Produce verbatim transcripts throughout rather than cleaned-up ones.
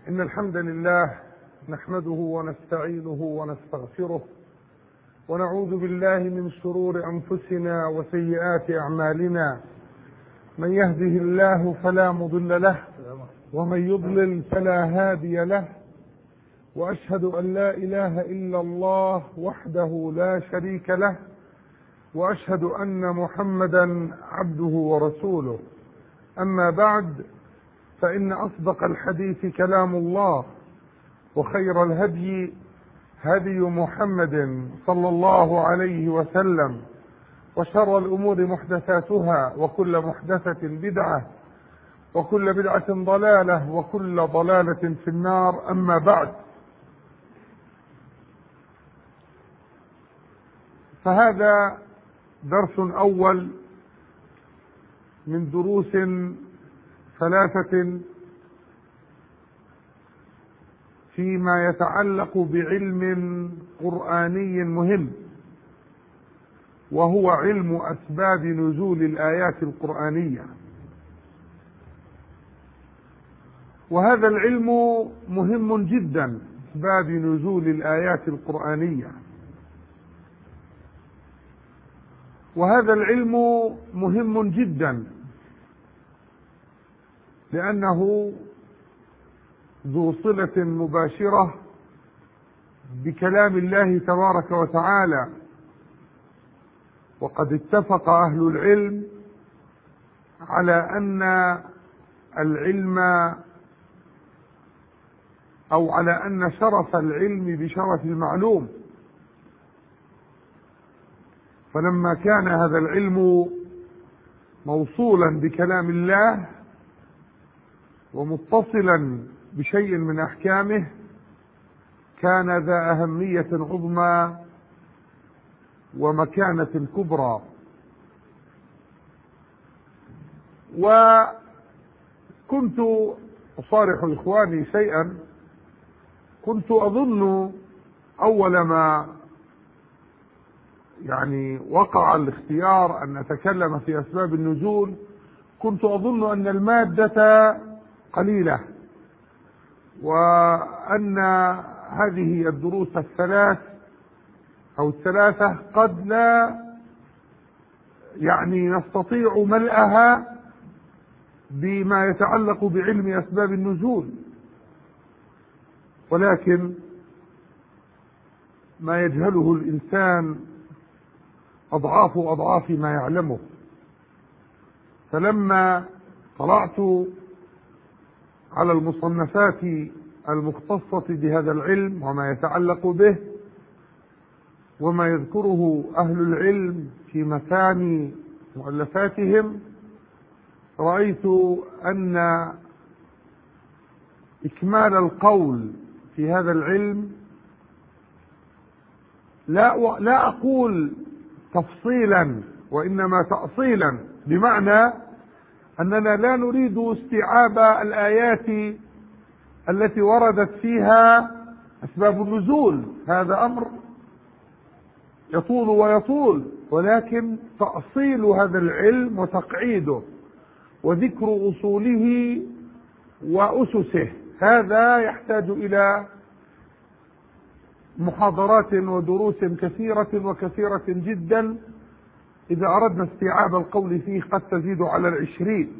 إن الحمد لله نحمده ونستعينه ونستغفره ونعوذ بالله من شرور أنفسنا وسيئات أعمالنا. من يهده الله فلا مضل له ومن يضلل فلا هادي له، وأشهد أن لا إله إلا الله وحده لا شريك له، وأشهد أن محمدا عبده ورسوله. أما بعد، فإن أصدق الحديث كلام الله، وخير الهدي هدي محمد صلى الله عليه وسلم، وشر الأمور محدثاتها، وكل محدثة بدعة، وكل بدعة ضلالة، وكل ضلالة في النار. أما بعد، فهذا درس أول من دروس ثلاثة فيما يتعلق بعلم قرآني مهم، وهو علم أسباب نزول الآيات القرآنية. وهذا العلم مهم جدا، أسباب نزول الآيات القرآنية. وهذا العلم مهم جدا لأنه ذو صلة مباشرة بكلام الله تبارك وتعالى. وقد اتفق أهل العلم على أن العلم أو على أن شرف العلم بشرف المعلوم. فلما كان هذا العلم موصولا بكلام الله ومتصلا بشيء من أحكامه، كان ذا أهمية عظمى ومكانة كبرى. وكنت أصارح إخواني شيئا، كنت أظن أول ما يعني وقع الاختيار أن نتكلم في أسباب النزول، كنت أظن أن المادة قليلة، وأن هذه الدروس الثلاث أو الثلاثة قد لا يعني نستطيع ملئها بما يتعلق بعلم أسباب النزول. ولكن ما يجهله الإنسان أضعاف أضعاف ما يعلمه. فلما طلعت على المصنفات المختصة بهذا العلم وما يتعلق به وما يذكره أهل العلم في مكان مؤلفاتهم، رأيت أن إكمال القول في هذا العلم لا لا أقول تفصيلا وإنما تأصيلا، بمعنى أننا لا نريد استيعاب الآيات التي وردت فيها أسباب النزول، هذا أمر يطول ويطول، ولكن تأصيل هذا العلم وتقعيده وذكر أصوله وأسسه، هذا يحتاج إلى محاضرات ودروس كثيرة وكثيرة جدا. إذا أردنا استيعاب القول فيه قد تزيد على العشرين.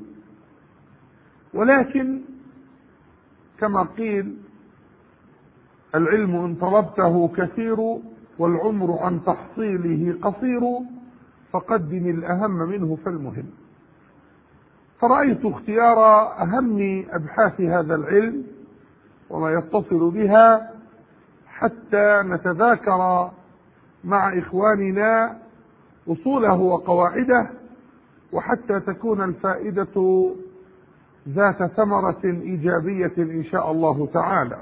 ولكن كما قيل: العلم إن طلبته كثير والعمر عن تحصيله قصير، فقدم الأهم منه فالمهم. فرأيت اختيار أهم أبحاث هذا العلم وما يتصل بها حتى نتذاكر مع إخواننا أصوله وقواعده، وحتى تكون الفائدة ذات ثمرة إيجابية إن شاء الله تعالى.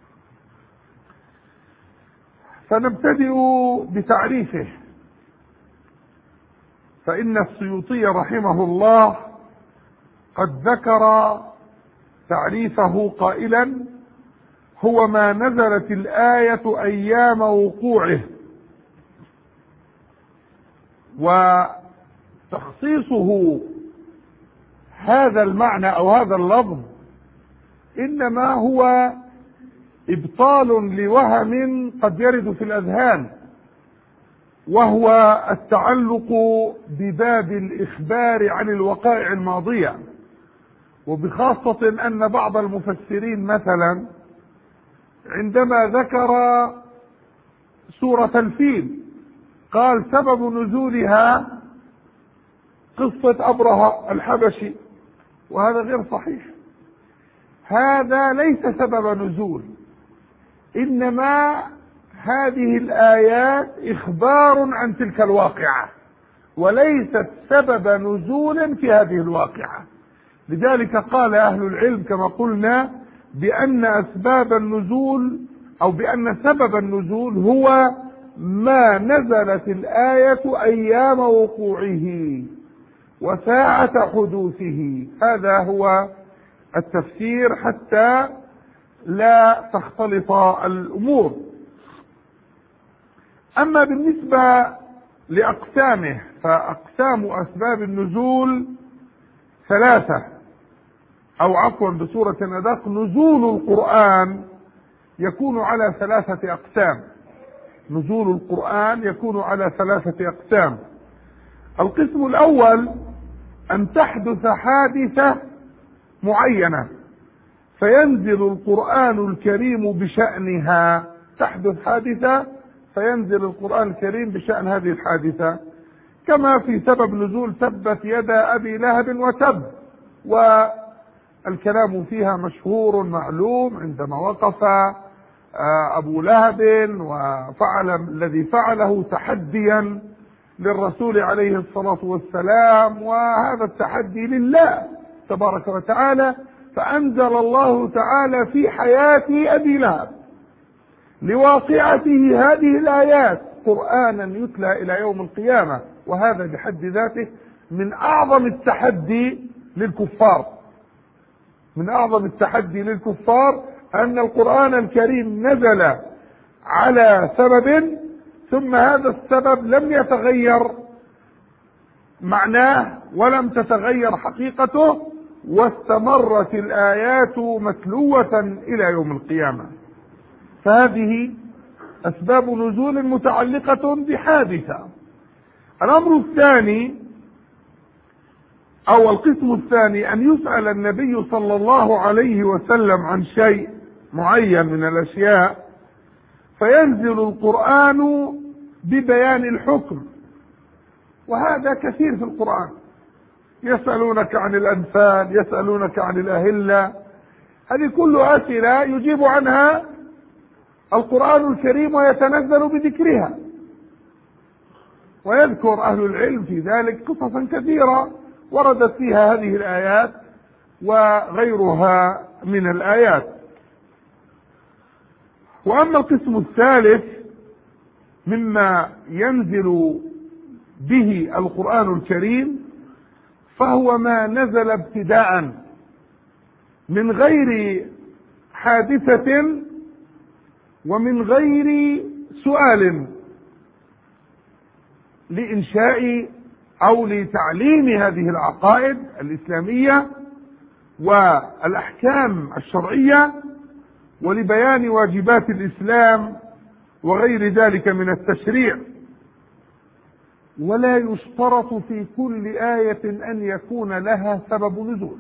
فنبتدئ بتعريفه. فإن السيوطي رحمه الله قد ذكر تعريفه قائلا: هو ما نزلت الآية أيام وقوعه. وتخصيصه هذا المعنى أو هذا اللفظ إنما هو إبطال لوهم قد يرد في الأذهان، وهو التعلق بباب الإخبار عن الوقائع الماضية، وبخاصة أن بعض المفسرين مثلا عندما ذكر سورة الفيل قال سبب نزولها قصة أبرهة الحبشي، وهذا غير صحيح. هذا ليس سبب نزول، إنما هذه الآيات إخبار عن تلك الواقعة وليست سبب نزول في هذه الواقعة. لذلك قال أهل العلم كما قلنا بأن أسباب النزول أو بأن سبب النزول هو ما نزلت الآية أيام وقوعه وساعة حدوثه. هذا هو التفسير حتى لا تختلط الأمور. أما بالنسبة لأقسامه فأقسام أسباب النزول ثلاثة، أو عفوا بصورة أدق نزول القرآن يكون على ثلاثة أقسام. نزول القرآن يكون على ثلاثة أقسام. القسم الأول أن تحدث حادثة معينة فينزل القرآن الكريم بشأنها. تحدث حادثة فينزل القرآن الكريم بشأن هذه الحادثة، كما في سبب نزول تبت يدا أبي لهب وتب، والكلام فيها مشهور معلوم عندما وقف أبو لهب وفعل الذي فعله تحديا للرسول عليه الصلاة والسلام، وهذا التحدي لله تبارك وتعالى، فأنزل الله تعالى في حياة أبي لهب لواقعته هذه الآيات قرآنا يتلى إلى يوم القيامة. وهذا بحد ذاته من أعظم التحدي للكفار، من أعظم التحدي للكفار أن القرآن الكريم نزل على سبب ثم هذا السبب لم يتغير معناه ولم تتغير حقيقته، واستمرت الآيات متلوة إلى يوم القيامة. فهذه أسباب نزول متعلقة بحادثة. الأمر الثاني أو القسم الثاني أن يسأل النبي صلى الله عليه وسلم عن شيء معين من الأشياء فينزل القرآن ببيان الحكم، وهذا كثير في القرآن. يسألونك عن الأنفال، يسألونك عن الأهلة، هذه كلها أسئلة يجيب عنها القرآن الكريم ويتنزل بذكرها، ويذكر أهل العلم في ذلك قصصا كثيرة وردت فيها هذه الآيات وغيرها من الآيات. وأما القسم الثالث مما ينزل به القرآن الكريم فهو ما نزل ابتداء من غير حادثة ومن غير سؤال لإنشاء أو لتعليم هذه العقائد الإسلامية والأحكام الشرعية ولبيان واجبات الإسلام وغير ذلك من التشريع. ولا يشترط في كل آية أن يكون لها سبب نزول.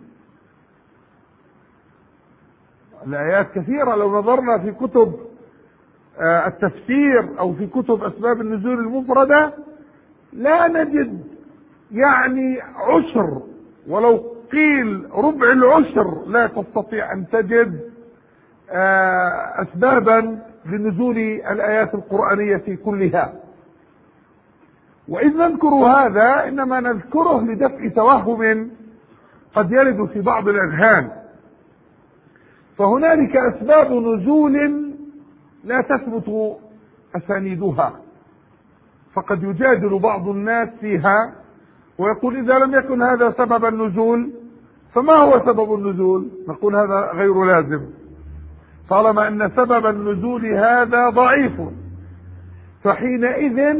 الآيات كثيرة، لو نظرنا في كتب التفسير أو في كتب أسباب النزول المفردة لا نجد يعني عشر، ولو قيل ربع العشر لا تستطيع أن تجد أسبابا لنزول الآيات القرآنية كلها. وإذ نذكر هذا إنما نذكره لدفع توهم قد يرد في بعض الأذهان. فهنالك أسباب نزول لا تثبت أسانيدها، فقد يجادل بعض الناس فيها ويقول إذا لم يكن هذا سبب النزول فما هو سبب النزول؟ نقول هذا غير لازم، طالما أن سبب النزول هذا ضعيف فحينئذ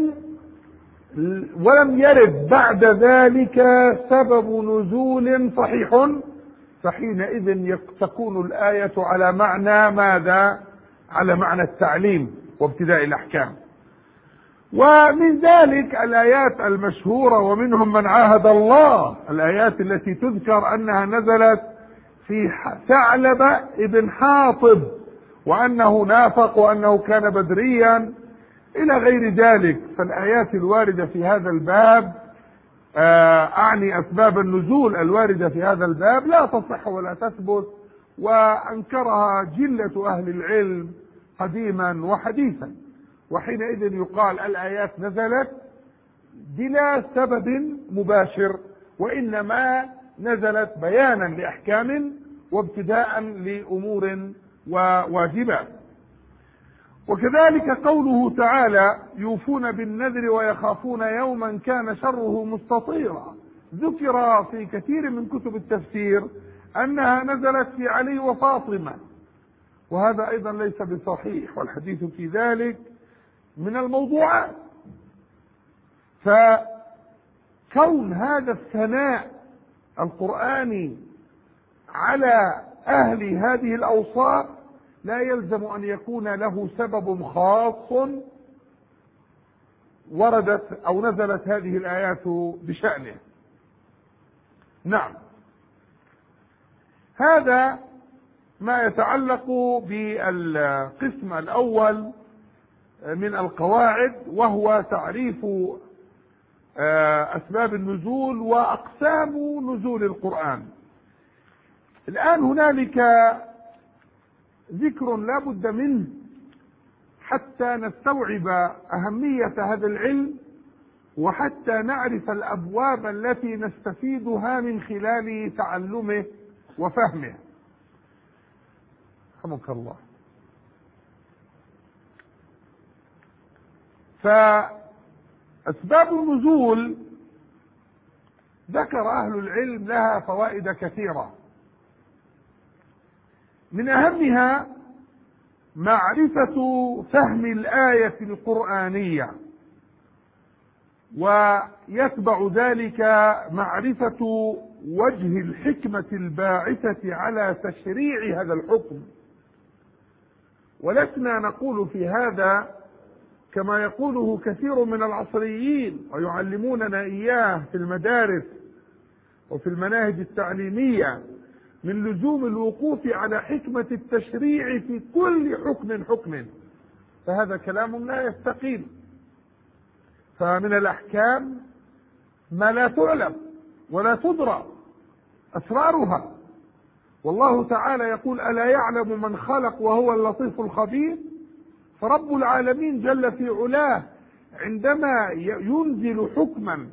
ولم يرد بعد ذلك سبب نزول صحيح فحينئذ تكون الآية على معنى ماذا؟ على معنى التعليم وابتداء الأحكام. ومن ذلك الآيات المشهورة، ومنهم من عاهد الله، الآيات التي تذكر أنها نزلت في ثعلب ابن حاطب وأنه نافق وأنه كان بدريا إلى غير ذلك. فالآيات الواردة في هذا الباب، أعني أسباب النزول الواردة في هذا الباب، لا تصح ولا تثبت، وأنكرها جلة أهل العلم قديما وحديثا. وحينئذ يقال الآيات نزلت بلا سبب مباشر، وإنما نزلت بيانا لأحكام وابتداء لأمور وواجبات. وكذلك قوله تعالى: يوفون بالنذر ويخافون يوما كان شره مستطيرا، ذكر في كثير من كتب التفسير أنها نزلت في علي وفاطمة، وهذا أيضا ليس بصحيح، والحديث في ذلك من الموضوعات. فكون هذا الثناء القرآني على أهل هذه الأوصاف لا يلزم أن يكون له سبب خاص وردت أو نزلت هذه الآيات بشأنه. نعم، هذا ما يتعلق بالقسم الأول من القواعد، وهو تعريف أسباب النزول وأقسام نزول القرآن. الآن هنالك ذكر لا بد منه حتى نستوعب أهمية هذا العلم، وحتى نعرف الأبواب التي نستفيدها من خلال تعلمه وفهمه. رحمك الله. فأسباب النزول ذكر أهل العلم لها فوائد كثيرة، من أهمها معرفة فهم الآية القرآنية، ويتبع ذلك معرفة وجه الحكمة الباعثة على تشريع هذا الحكم. ولسنا نقول في هذا كما يقوله كثير من العصريين ويعلموننا إياه في المدارس وفي المناهج التعليمية، من لزوم الوقوف على حكمة التشريع في كل حكم حكم، فهذا كلام لا يستقيم. فمن الأحكام ما لا تعلم ولا تدرى أسرارها، والله تعالى يقول: ألا يعلم من خلق وهو اللطيف الخبير. فرب العالمين جل في علاه عندما ينزل حكما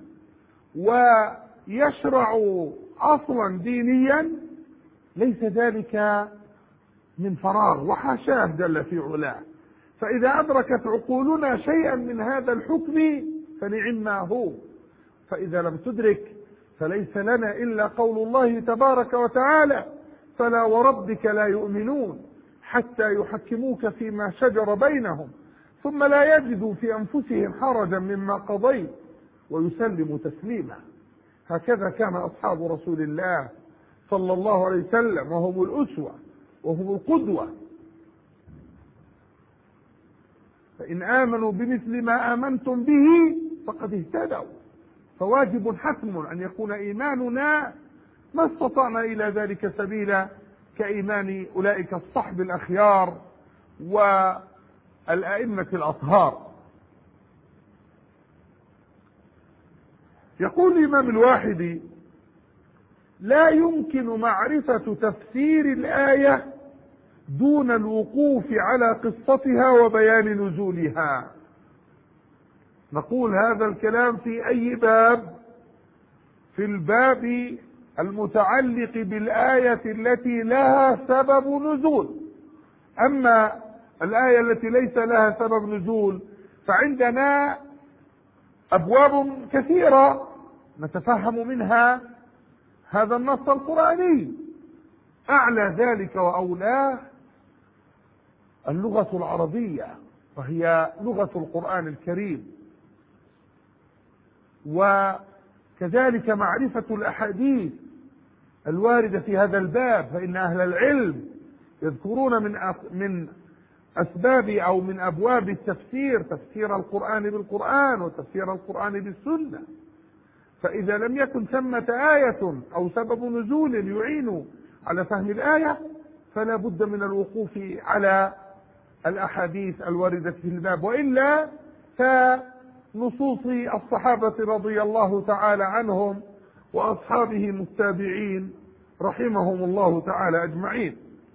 ويشرع أصلا دينيا ليس ذلك من فراغ، وحاشاه جل في علاه. فإذا أدركت عقولنا شيئا من هذا الحكم فنعما هو، فإذا لم تدرك فليس لنا إلا قول الله تبارك وتعالى: فلا وربك لا يؤمنون حتى يحكموك فيما شجر بينهم ثم لا يجدوا في أنفسهم حرجا مما قضيت ويسلموا تسليما. هكذا كان أصحاب رسول الله صلى الله عليه وسلم، وهم الأسوة وهم القدوة. فإن آمنوا بمثل ما آمنتم به فقد اهتدوا، فواجب حتم أن يكون إيماننا ما استطعنا إلى ذلك سبيلا كإيمان أولئك الصحب الأخيار والأئمة الأطهار. يقول الإمام الواحدي: لا يمكن معرفة تفسير الآية دون الوقوف على قصتها وبيان نزولها. نقول هذا الكلام في أي باب؟ في الباب المتعلق بالآية التي لها سبب نزول. أما الآية التي ليس لها سبب نزول فعندنا أبواب كثيرة نتفهم منها هذا النص القرآني. أعلى ذلك وأولاه اللغة العربية، وهي لغة القرآن الكريم، وكذلك معرفة الأحاديث الواردة في هذا الباب، فإن أهل العلم يذكرون من من أسباب أو من أبواب التفسير تفسير القرآن بالقرآن وتفسير القرآن بالسنة. فإذا لم يكن ثمة آية أو سبب نزول يعين على فهم الآية فلا بد من الوقوف على الأحاديث الواردة في الباب، وإلا فنصوص الصحابة رضي الله تعالى عنهم وأصحابهم التابعين رحمهم الله تعالى أجمعين.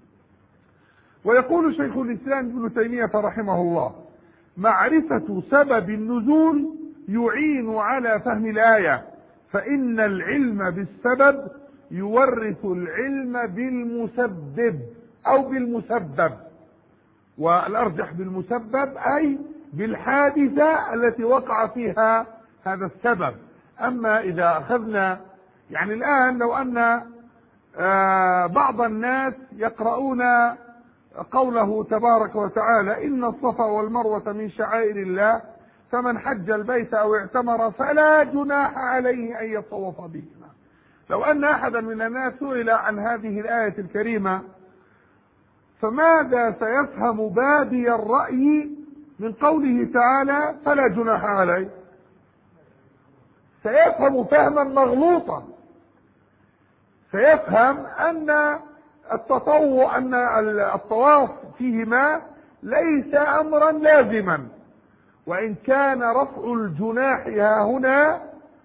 ويقول شيخ الإسلام ابن تيمية رحمه الله: معرفة سبب النزول يعين على فهم الآية، فإن العلم بالسبب يورث العلم بالمسبب أو بالمسبب، والأرجح بالمسبب أي بالحادثة التي وقع فيها هذا السبب. أما إذا أخذنا يعني الآن لو أن بعض الناس يقرؤون قوله تبارك وتعالى: إن الصفا والمروة من شعائر الله فمن حج البيت أو اعتمر فلا جناح عليه أن يطوف بهما. لو أن أحدا من الناس سئل عن هذه الآية الكريمة فماذا سيفهم بادي الرأي من قوله تعالى فلا جناح عليه؟ سيفهم فهما مغلوطا، سيفهم أن التطوع أن الطواف فيهما ليس أمرا لازما، وإن كان رفع الجناح هنا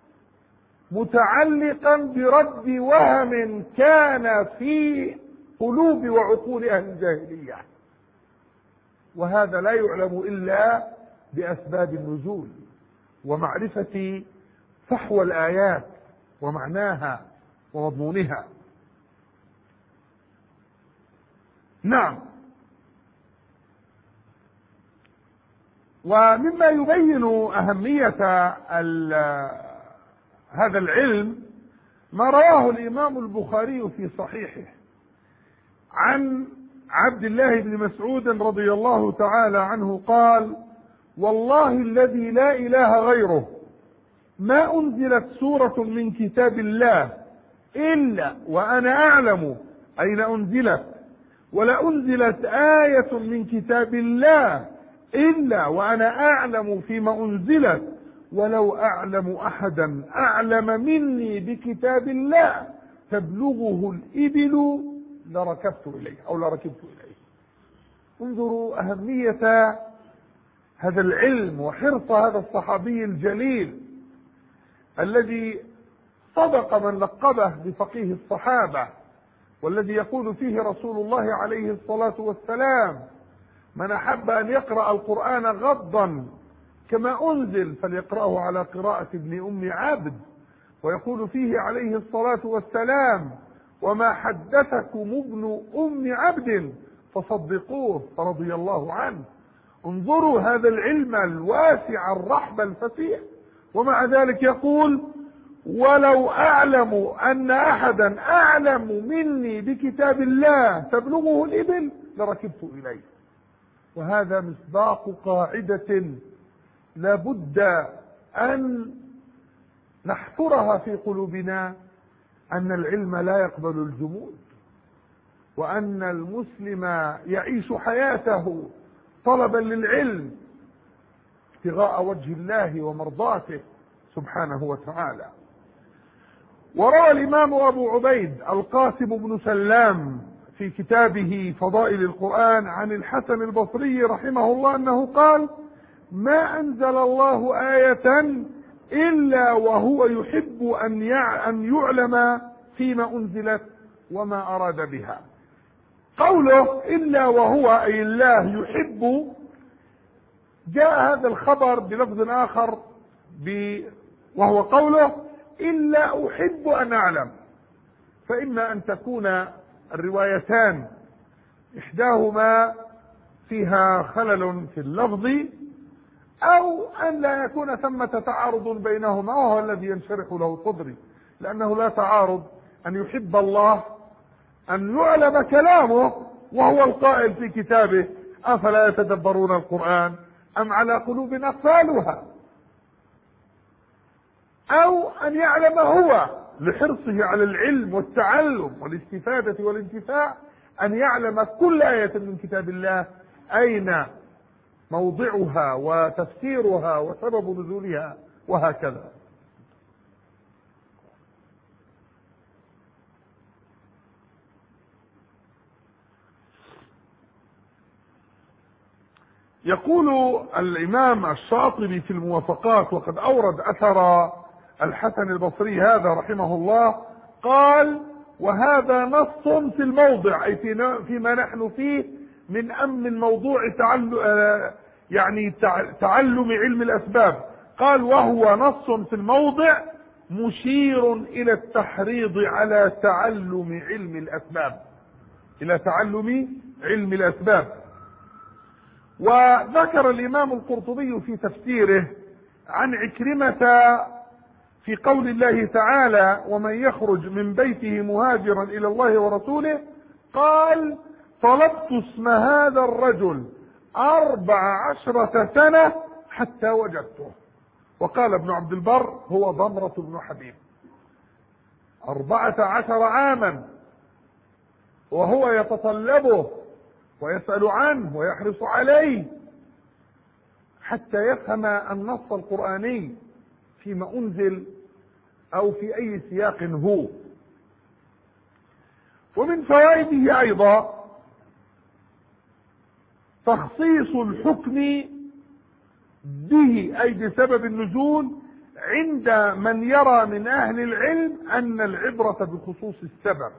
متعلقا برد وهم كان في قلوب وعقول أهل الجاهلية، وهذا لا يعلم إلا بأسباب النزول ومعرفة فحوى الآيات ومعناها ومضمونها. نعم. ومما يبين أهمية هذا العلم ما رواه الإمام البخاري في صحيحه عن عبد الله بن مسعود رضي الله تعالى عنه قال: والله الذي لا إله غيره ما أنزلت سورة من كتاب الله إلا وأنا أعلم أين أنزلت، ولا أنزلت آية من كتاب الله إلا وأنا أعلم فيما أنزلت، ولو أعلم أحدا أعلم مني بكتاب الله تبلغه الإبل لركبت إليه أو لركبت إليه. انظروا أهمية هذا العلم وحرص هذا الصحابي الجليل الذي صدق من لقبه بفقيه الصحابة، والذي يقول فيه رسول الله عليه الصلاة والسلام: من أحب أن يقرأ القرآن غضا كما أنزل فليقرأه على قراءة ابن أم عبد. ويقول فيه عليه الصلاة والسلام: وما حدثكم ابن أم عبد فصدقوه فرضي الله عنه. انظروا هذا العلم الواسع الرحب الفسيح، ومع ذلك يقول: ولو أعلم أن أحدا أعلم مني بكتاب الله تبلغه الإبل لركبت إليه. وهذا مصداق قاعدة لا بد أن نحفرها في قلوبنا، أن العلم لا يقبل الجمود، وأن المسلم يعيش حياته طلبا للعلم ابتغاء وجه الله ومرضاته سبحانه وتعالى. وروى الإمام أبو عبيد القاسم بن سلام في كتابه فضائل القرآن عن الحسن البصري رحمه الله أنه قال: ما أنزل الله آية إلا وهو يحب أن يعلم فيما أنزلت وما أراد بها. قوله إلا وهو أي الله يحب، جاء هذا الخبر بلفظ آخر وهو قوله إلا أحب أن أعلم، فإما أن تكون الروايتان إحداهما فيها خلل في اللفظ، أو أن لا يكون ثمة تعارض بينهما، وهو الذي ينشرح له صدري، لأنه لا تعارض أن يحب الله أن يعلم كلامه وهو القائل في كتابه: أفلا يتدبرون القرآن أم على قلوب أقفالها، أو أن يعلم هو لحرصه على العلم والتعلم والاستفادة والانتفاع أن يعلم كل آية من كتاب الله أين موضعها وتفسيرها وسبب نزولها وهكذا. يقول الإمام الشاطبي في الموافقات، وقد أورد أثر الحسن البصري هذا رحمه الله، قال: وهذا نص في الموضع، أي فيما نحن فيه من أمن موضوع تعلم يعني تعلم علم الأسباب. قال: وهو نص في الموضع مشير إلى التحريض على تعلم علم الأسباب، إلى تعلم علم الأسباب. وذكر الإمام القرطبي في تفسيره عن عكرمة في قول الله تعالى: ومن يخرج من بيته مهاجرا إلى الله ورسوله، قال: طلبت اسم هذا الرجل أربع عشرة سنة حتى وجدته. وقال ابن عبد البر: هو ضمرة بن حبيب، أربعة عشر عاما وهو يتطلبه ويسأل عنه ويحرص عليه حتى يفهم النص القرآني فيما أنزل أو في أي سياق هو. ومن فوائده أيضا تخصيص الحكم به، أي بسبب النزول، عند من يرى من أهل العلم أن العبرة بخصوص السبب.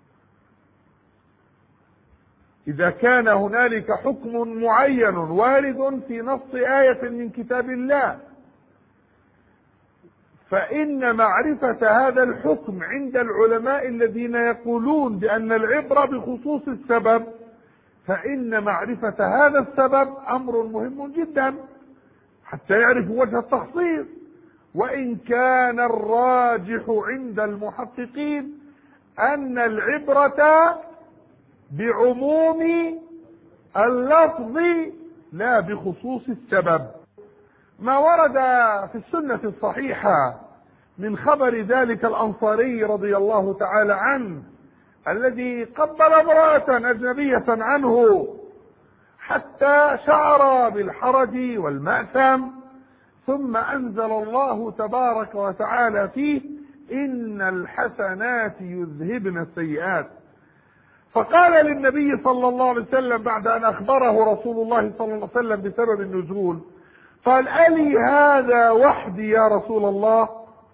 إذا كان هنالك حكم معين وارد في نص آية من كتاب الله، فإن معرفة هذا الحكم عند العلماء الذين يقولون بأن العبرة بخصوص السبب، فإن معرفة هذا السبب أمر مهم جدا حتى يعرفوا وجه التخصيص. وإن كان الراجح عند المحققين أن العبرة بعموم اللفظ لا بخصوص السبب. ما ورد في السنة الصحيحة من خبر ذلك الأنصاري رضي الله تعالى عنه الذي قبل امرأة أجنبية عنه حتى شعر بالحرج والمأثم، ثم أنزل الله تبارك وتعالى فيه: إن الحسنات يذهبن السيئات. فقال للنبي صلى الله عليه وسلم بعد أن أخبره رسول الله صلى الله عليه وسلم بسبب النزول، قال: ألي هذا وحدي يا رسول الله؟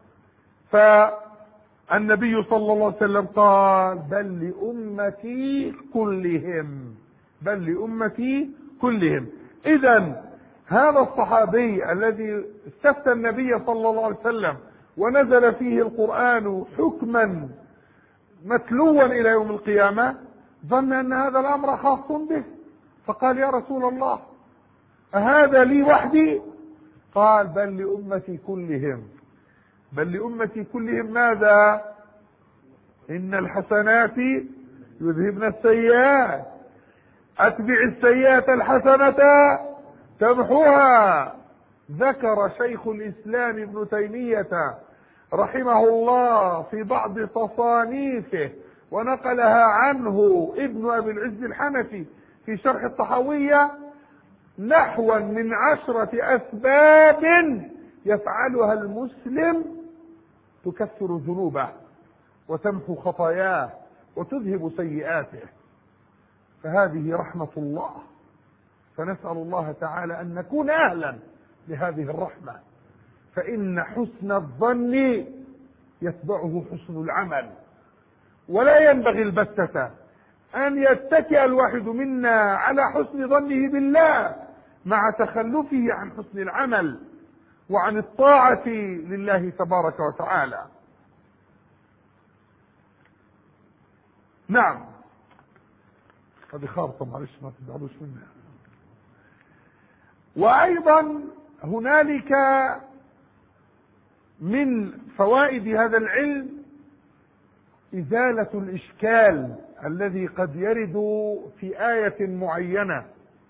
فالنبي صلى الله عليه وسلم قال: بل لأمتي كلهم، بل لأمتي كلهم. إذن هذا الصحابي الذي استفتى النبي صلى الله عليه وسلم ونزل فيه القرآن حكما متلوا إلى يوم القيامة، ظن أن هذا الأمر خاص به، فقال: يا رسول الله أهذا لي وحدي؟ قال: بل لأمتي كلهم. بل لأمتي كلهم ماذا؟ إن الحسنات يذهبن السيئات، أتبع السيئة الحسنة تمحوها. ذكر شيخ الإسلام ابن تيمية رحمه الله في بعض تصانيفه، ونقلها عنه ابن أبي العز الحنفي في شرح الطحاوية، نحوا من عشرة أسباب يفعلها المسلم تكفر ذنوبه وتمحو خطاياه وتذهب سيئاته. فهذه رحمة الله، فنسأل الله تعالى أن نكون أهلا لهذه الرحمة، فإن حسن الظن يتبعه حسن العمل. ولا ينبغي البتة أن يتكئ الواحد منا على حسن ظنه بالله مع تخلفه عن حسن العمل وعن الطاعة لله تبارك وتعالى. نعم، هذه خارطة معلش ما تزعلوش منها. وأيضا هنالك من فوائد هذا العلم إزالة الإشكال الذي قد يرد في آية معينة.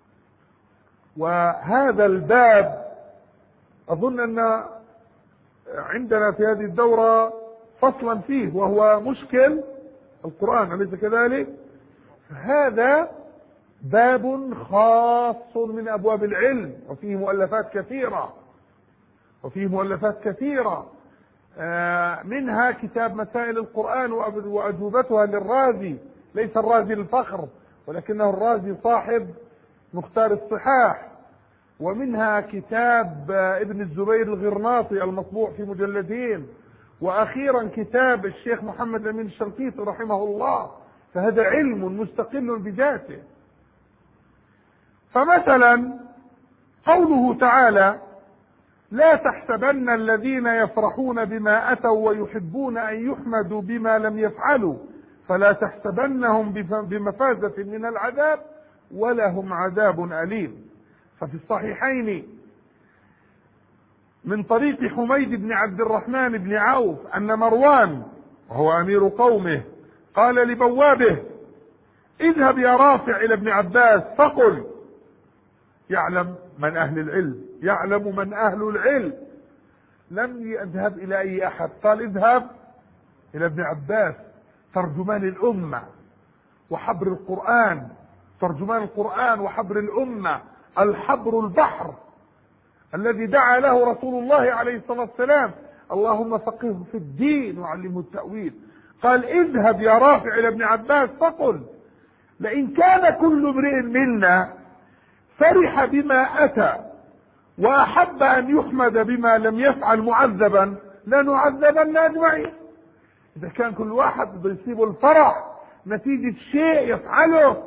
وهذا الباب أظن أن عندنا في هذه الدورة فصلا فيه وهو مشكل القرآن، أليس كذلك؟ هذا باب خاص من أبواب العلم، وفيه مؤلفات كثيرة وفيه مؤلفات كثيرة منها كتاب مسائل القرآن وأجوبتها للرازي، ليس الرازي الفخر ولكنه الرازي صاحب مختار الصحاح، ومنها كتاب ابن الزبير الغرناطي المطبوع في مجلدين، وأخيرا كتاب الشيخ محمد الأمين الشنقيطي رحمه الله. فهذا علم مستقل بذاته. فمثلا قوله تعالى: لا تحسبن الذين يفرحون بما أتوا ويحبون أن يحمدوا بما لم يفعلوا فلا تحسبنهم بمفازة من العذاب ولهم عذاب أليم. ففي الصحيحين من طريق حميد بن عبد الرحمن بن عوف أن مروان وهو أمير قومه قال لبوابه: اذهب يا رافع إلى ابن عباس فقل. يعلم من أهل العلم، يعلم من أهل العلم، لم يذهب إلى أي أحد، قال: اذهب إلى ابن عباس ترجمان الأمة وحبر القرآن، ترجمان القرآن وحبر الأمة، الحبر البحر الذي دعا له رسول الله عليه الصلاة والسلام: اللهم فقهه في الدين وعلمه التأويل. قال: اذهب يا رافع إلى ابن عباس فقل: لئن كان كل امرئ منا فرح بما أتى وأحب أن يحمد بما لم يفعل معذبا لنعذبن أجمعين. إذا كان كل واحد بده يصيبه الفرح نتيجة شيء يفعله،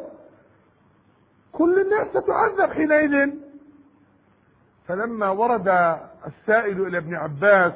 كل الناس ستعذب حينئذ. فلما ورد السائل إلى ابن عباس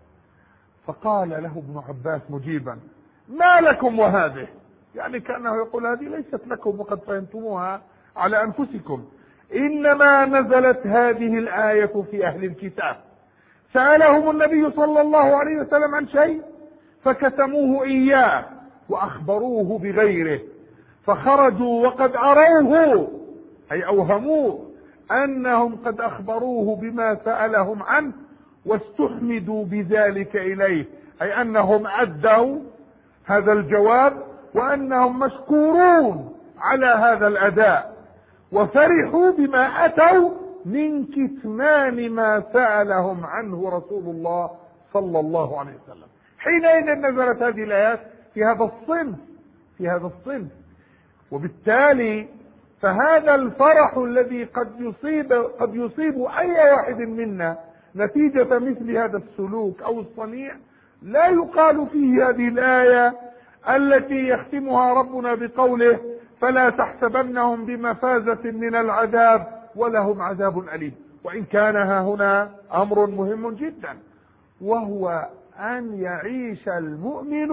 فقال له ابن عباس مجيبا: ما لكم وهذه؟ يعني كأنه يقول: هذه ليست لكم وقد فهمتموها على أنفسكم، إنما نزلت هذه الآية في أهل الكتاب، سألهم النبي صلى الله عليه وسلم عن شيء فكتموه إياه وأخبروه بغيره، فخرجوا وقد أروه أي أوهموه أنهم قد أخبروه بما سألهم عنه واستحمدوا بذلك إليه، أي أنهم أدوا هذا الجواب وأنهم مشكورون على هذا الأداء، وفرحوا بما أتوا من كتمان ما سألهم عنه رسول الله صلى الله عليه وسلم. حينئذ نزلت هذه الآيات في هذا الصنف في هذا الصنف وبالتالي فهذا الفرح الذي قد يصيب قد يصيب أي واحد منا نتيجة مثل هذا السلوك أو الصنيع لا يقال فيه هذه الآية التي يختمها ربنا بقوله: فلا تحسبنهم بمفازة من العذاب ولهم عذاب أليم. وإن كان ها هنا أمر مهم جدا، وهو أن يعيش المؤمن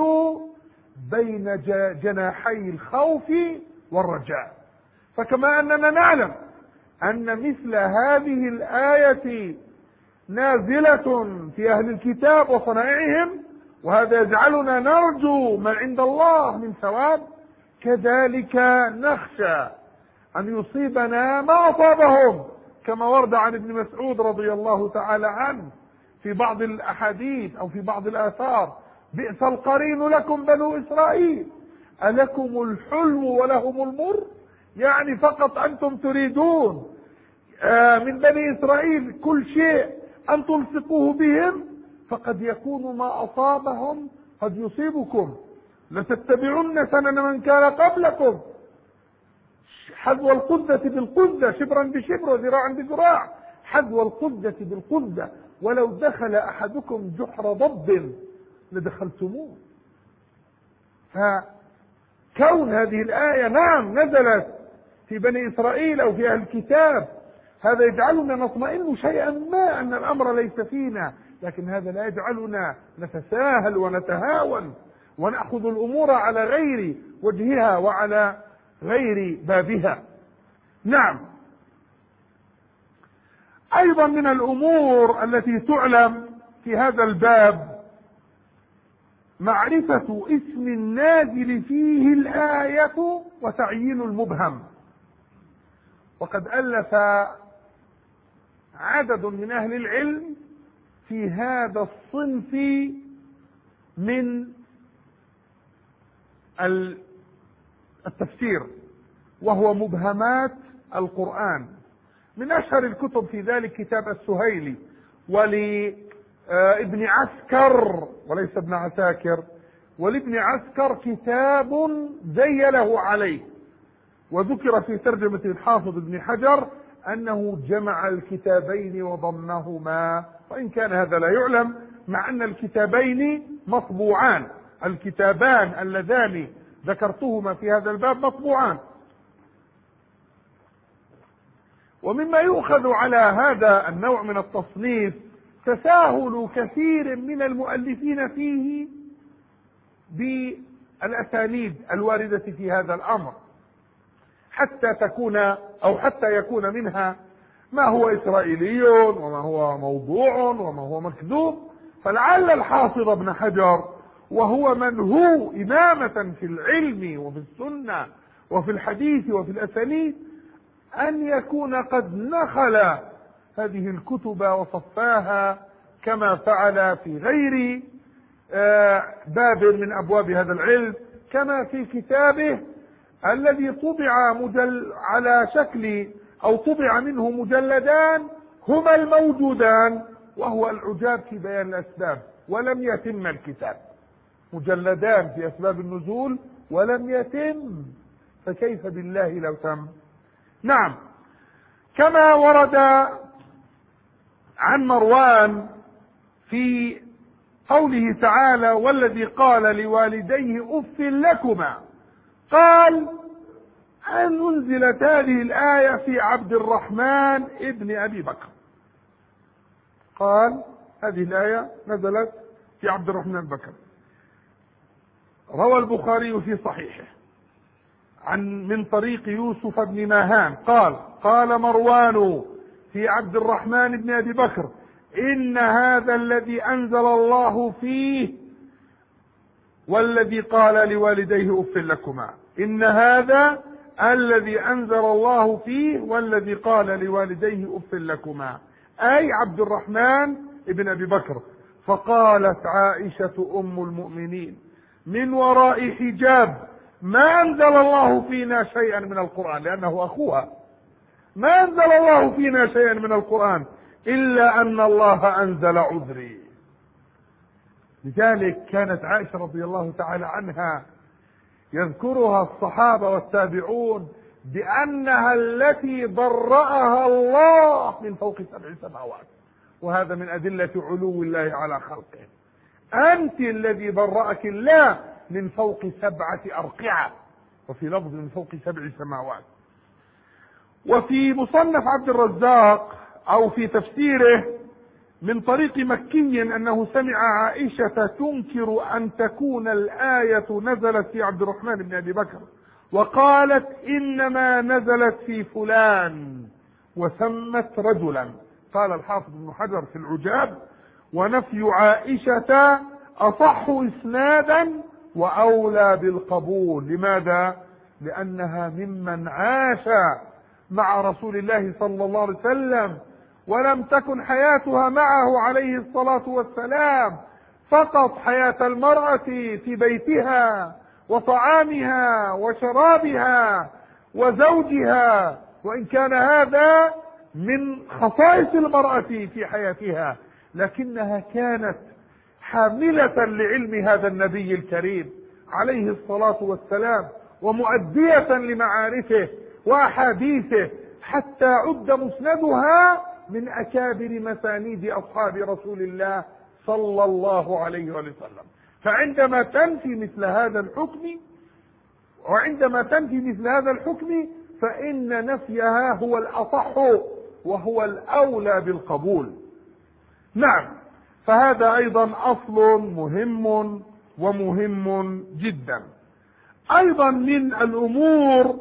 بين جناحي الخوف والرجاء. فكما أننا نعلم أن مثل هذه الآية نازلة في أهل الكتاب وصنائعهم، وهذا يجعلنا نرجو ما عند الله من ثواب، كذلك نخشى أن يصيبنا ما أصابهم، كما ورد عن ابن مسعود رضي الله تعالى عنه في بعض الأحاديث أو في بعض الآثار: بئس القرين لكم بنو إسرائيل ألكم الحلم ولهم المر. يعني فقط أنتم تريدون من بني إسرائيل كل شيء أن تلصقوه بهم، فقد يكون ما أصابهم قد يصيبكم. لتتبعن سنن من كان قبلكم حذو القدة بالقدة، شبرا بشبر وذراعا بذراع، حذو القدة بالقدة، ولو دخل أحدكم جحر ضب لدخلتموه. فكون هذه الآية نعم نزلت في بني إسرائيل أو في أهل الكتاب، هذا يجعلنا نطمئن شيئا ما أن الأمر ليس فينا، لكن هذا لا يجعلنا نتساهل ونتهاون ونأخذ الأمور على غير وجهها وعلى غير بابها. نعم، أيضا من الأمور التي تعلم في هذا الباب معرفة اسم النازل فيه الآية وتعيين المبهم. وقد ألف عدد من أهل العلم في هذا الصنف من التفسير، وهو مبهمات القرآن. من أشهر الكتب في ذلك كتاب السهيلي، ولابن عسكر وليس ابن عساكر، ولابن عسكر كتاب زيله عليه، وذكر في ترجمة الحافظ ابن حجر أنه جمع الكتابين وضمهما، وإن كان هذا لا يعلم، مع أن الكتابين مطبوعان، الكتابان اللذان ذكرتهما في هذا الباب مطبوعان. ومما يؤخذ على هذا النوع من التصنيف تساهل كثير من المؤلفين فيه بالأسانيد الواردة في هذا الأمر، حتى تكون أو حتى يكون منها ما هو إسرائيلي وما هو موضوع وما هو مكذوب. فلعل الحافظ ابن حجر، وهو من هو إمامة في العلم وفي السنة وفي الحديث وفي الأسانيد، أن يكون قد نخل هذه الكتب وصفاها كما فعل في غير باب من أبواب هذا العلم، كما في كتابه الذي طبع مجل على شكل أو طبع منه مجلدان هما الموجودان، وهو العجاب في بيان الأسباب، ولم يتم الكتاب. مجلدان في أسباب النزول ولم يتم، فكيف بالله لو تم؟ نعم، كما ورد عن مروان في قوله تعالى: والذي قال لوالديه أف لكما، قال أن أنزلت هذه الآية في عبد الرحمن ابن أبي بكر. قال هذه الآية نزلت في عبد الرحمن بن بكر. روى البخاري في صحيحه عن من طريق يوسف بن ماهان قال: قال مروان في عبد الرحمن بن أبي بكر: إن هذا الذي أنزل الله فيه والذي قال لوالديه أف لكما، إن هذا الذي أنزل الله فيه والذي قال لوالديه أف لكما، أي عبد الرحمن بن أبي بكر. فقالت عائشة أم المؤمنين من وراء حجاب: ما أنزل الله فينا شيئا من القرآن، لأنه أخوها، ما أنزل الله فينا شيئا من القرآن إلا أن الله أنزل عذري. لذلك كانت عائشة رضي الله تعالى عنها يذكرها الصحابة والتابعون بأنها التي برأها الله من فوق سبع سماوات، وهذا من أدلة علو الله على خلقه. أنت الذي برأك الله من فوق سبعة أرقعة، وفي لفظ من فوق سبع سماوات. وفي مصنف عبد الرزاق أو في تفسيره من طريق مكي أنه سمع عائشة تنكر أن تكون الآية نزلت في عبد الرحمن بن أبي بكر، وقالت إنما نزلت في فلان وسمت رجلا. قال الحافظ ابن حجر في العجاب: ونفي عائشة أصح إسنادا وأولى بالقبول. لماذا؟ لأنها ممن عاش مع رسول الله صلى الله عليه وسلم، ولم تكن حياتها معه عليه الصلاة والسلام فقط حياة المرأة في بيتها وطعامها وشرابها وزوجها، وإن كان هذا من خصائص المرأة في حياتها، لكنها كانت حاملة لعلم هذا النبي الكريم عليه الصلاة والسلام، ومؤدية لمعارفه وأحاديثه، حتى عد مسندها من أكابر مسانيد أصحاب رسول الله صلى الله عليه وسلم. فعندما تنفي مثل هذا الحكم وعندما تنفي مثل هذا الحكم فإن نفيها هو الأصح وهو الأولى بالقبول. نعم، فهذا أيضا أصل مهم ومهم جدا. أيضا من الأمور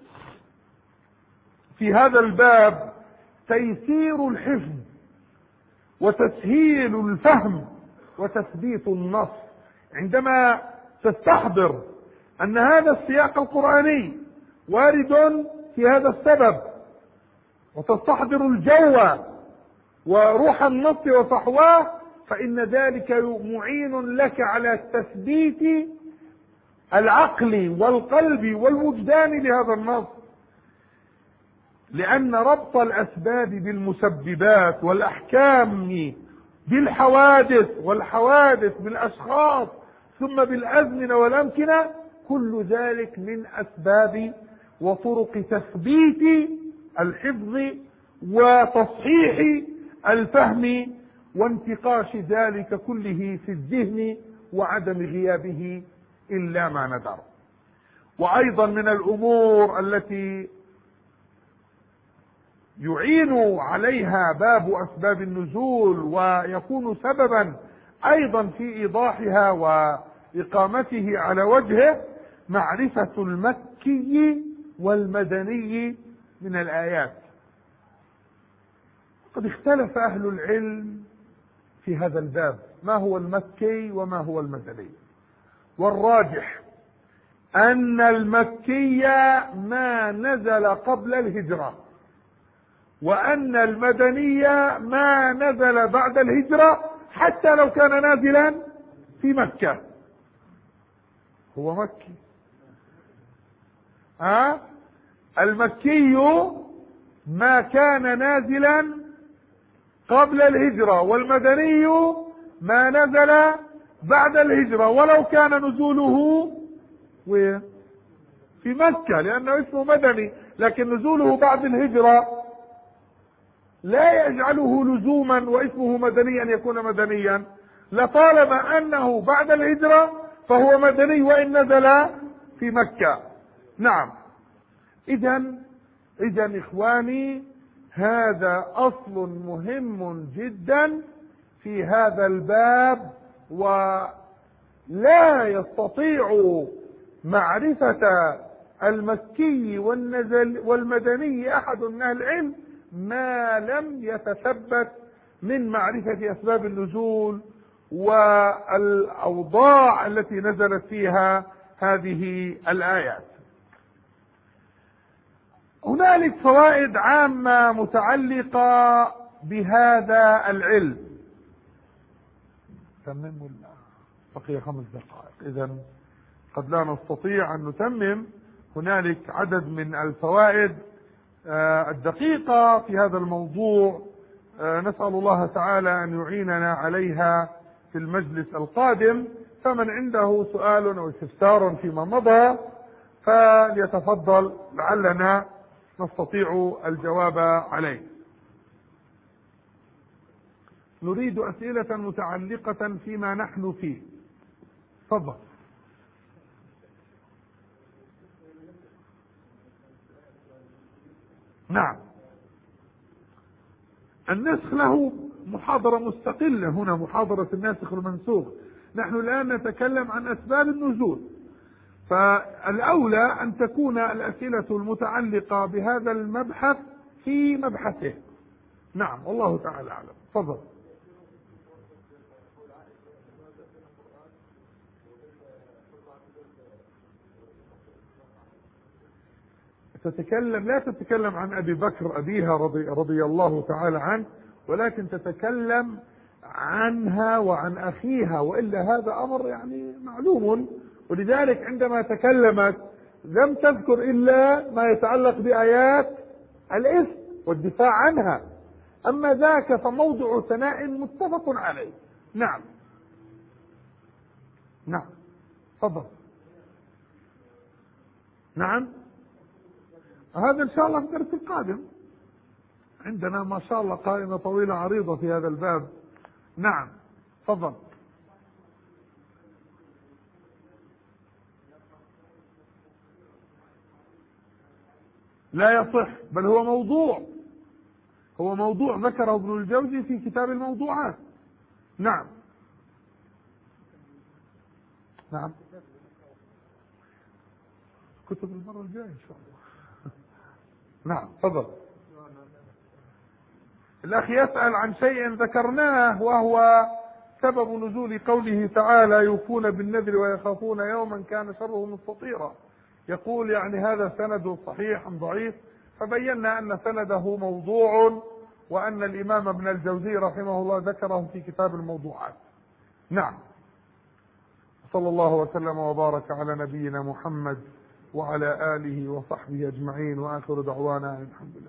في هذا الباب تيسير الحفظ وتسهيل الفهم وتثبيت النص. عندما تستحضر أن هذا السياق القرآني وارد في هذا السبب، وتستحضر الجو وروح النص وصحواه، فإن ذلك معين لك على تثبيت العقل والقلب والوجدان لهذا النص، لأن ربط الأسباب بالمسببات والأحكام بالحوادث والحوادث بالأشخاص ثم بالأزمنة والأمكنة كل ذلك من أسباب وطرق تثبيت الحفظ وتصحيح الفهم وانتقاش ذلك كله في الذهن وعدم غيابه إلا ما ندر. وأيضا من الأمور التي يعين عليها باب أسباب النزول ويكون سببا أيضا في إيضاحها وإقامته على وجهه معرفة المكي والمدني من الآيات. قد اختلف أهل العلم في هذا الباب، ما هو المكي وما هو المدني، والراجح أن المكي ما نزل قبل الهجرة، وأن المدني ما نزل بعد الهجرة حتى لو كان نازلا في مكة. هو مكي. ها؟ المكي ما كان نازلا قبل الهجرة، والمدني ما نزل بعد الهجرة ولو كان نزوله في مكة لأنه اسمه مدني، لكن نزوله بعد الهجرة لا يجعله لزوما واسمه مدني أن يكون مدنيا، لطالما أنه بعد الهجرة فهو مدني وإن نزل في مكة. نعم. إذا إذا إخواني هذا أصل مهم جدا في هذا الباب، ولا يستطيع معرفة المكي والنزل والمدني أحد من أهل العلم ما لم يتثبت من معرفة أسباب النزول والأوضاع التي نزلت فيها هذه الآيات. هنالك فوائد عامة متعلقة بهذا العلم. تمم ولا بقي خمس دقائق؟ إذا قد لا نستطيع أن نتمم. هنالك عدد من الفوائد الدقيقة في هذا الموضوع، نسأل الله تعالى أن يعيننا عليها في المجلس القادم. فمن عنده سؤال أو استفسار فيما مضى فليتفضل لعلنا نستطيع الجواب عليه. نريد أسئلة متعلقة فيما نحن فيه. تفضل. نعم. النسخ له محاضرة مستقلة، هنا محاضرة الناسخ والمنسوخ. نحن الآن نتكلم عن أسباب النزول، فالأولى أن تكون الأسئلة المتعلقة بهذا المبحث في مبحثه. نعم، والله تعالى أعلم. تفضل. تتكلم لا تتكلم عن أبي بكر أبيها رضي, رضي الله تعالى عنه، ولكن تتكلم عنها وعن أخيها، وإلا هذا أمر يعني معلوم. ولذلك عندما تكلمت لم تذكر إلا ما يتعلق بآيات الإثم والدفاع عنها، أما ذاك فموضع ثناء متفق عليه. نعم نعم. تفضل. نعم، هذا إن شاء الله في الدرس القادم. عندنا ما شاء الله قائمة طويلة عريضة في هذا الباب. نعم. تفضل. لا يصح، بل هو موضوع، هو موضوع ذكره ابن الجوزي في كتاب الموضوعات. نعم نعم. كتب المرة الجاية إن شاء الله. نعم. تفضل. الأخ يسأل عن شيء ذكرناه، وهو سبب نزول قوله تعالى يوفون بالنذر ويخافون يوما كان شره مستطيرا. يقول يعني هذا سند صحيح أم ضعيف؟ فبينا أن سنده موضوع وأن الإمام ابن الجوزي رحمه الله ذكره في كتاب الموضوعات. نعم. صلى الله وسلم وبارك على نبينا محمد وعلى آله وصحبه أجمعين، وآخر دعوانا الحمد لله.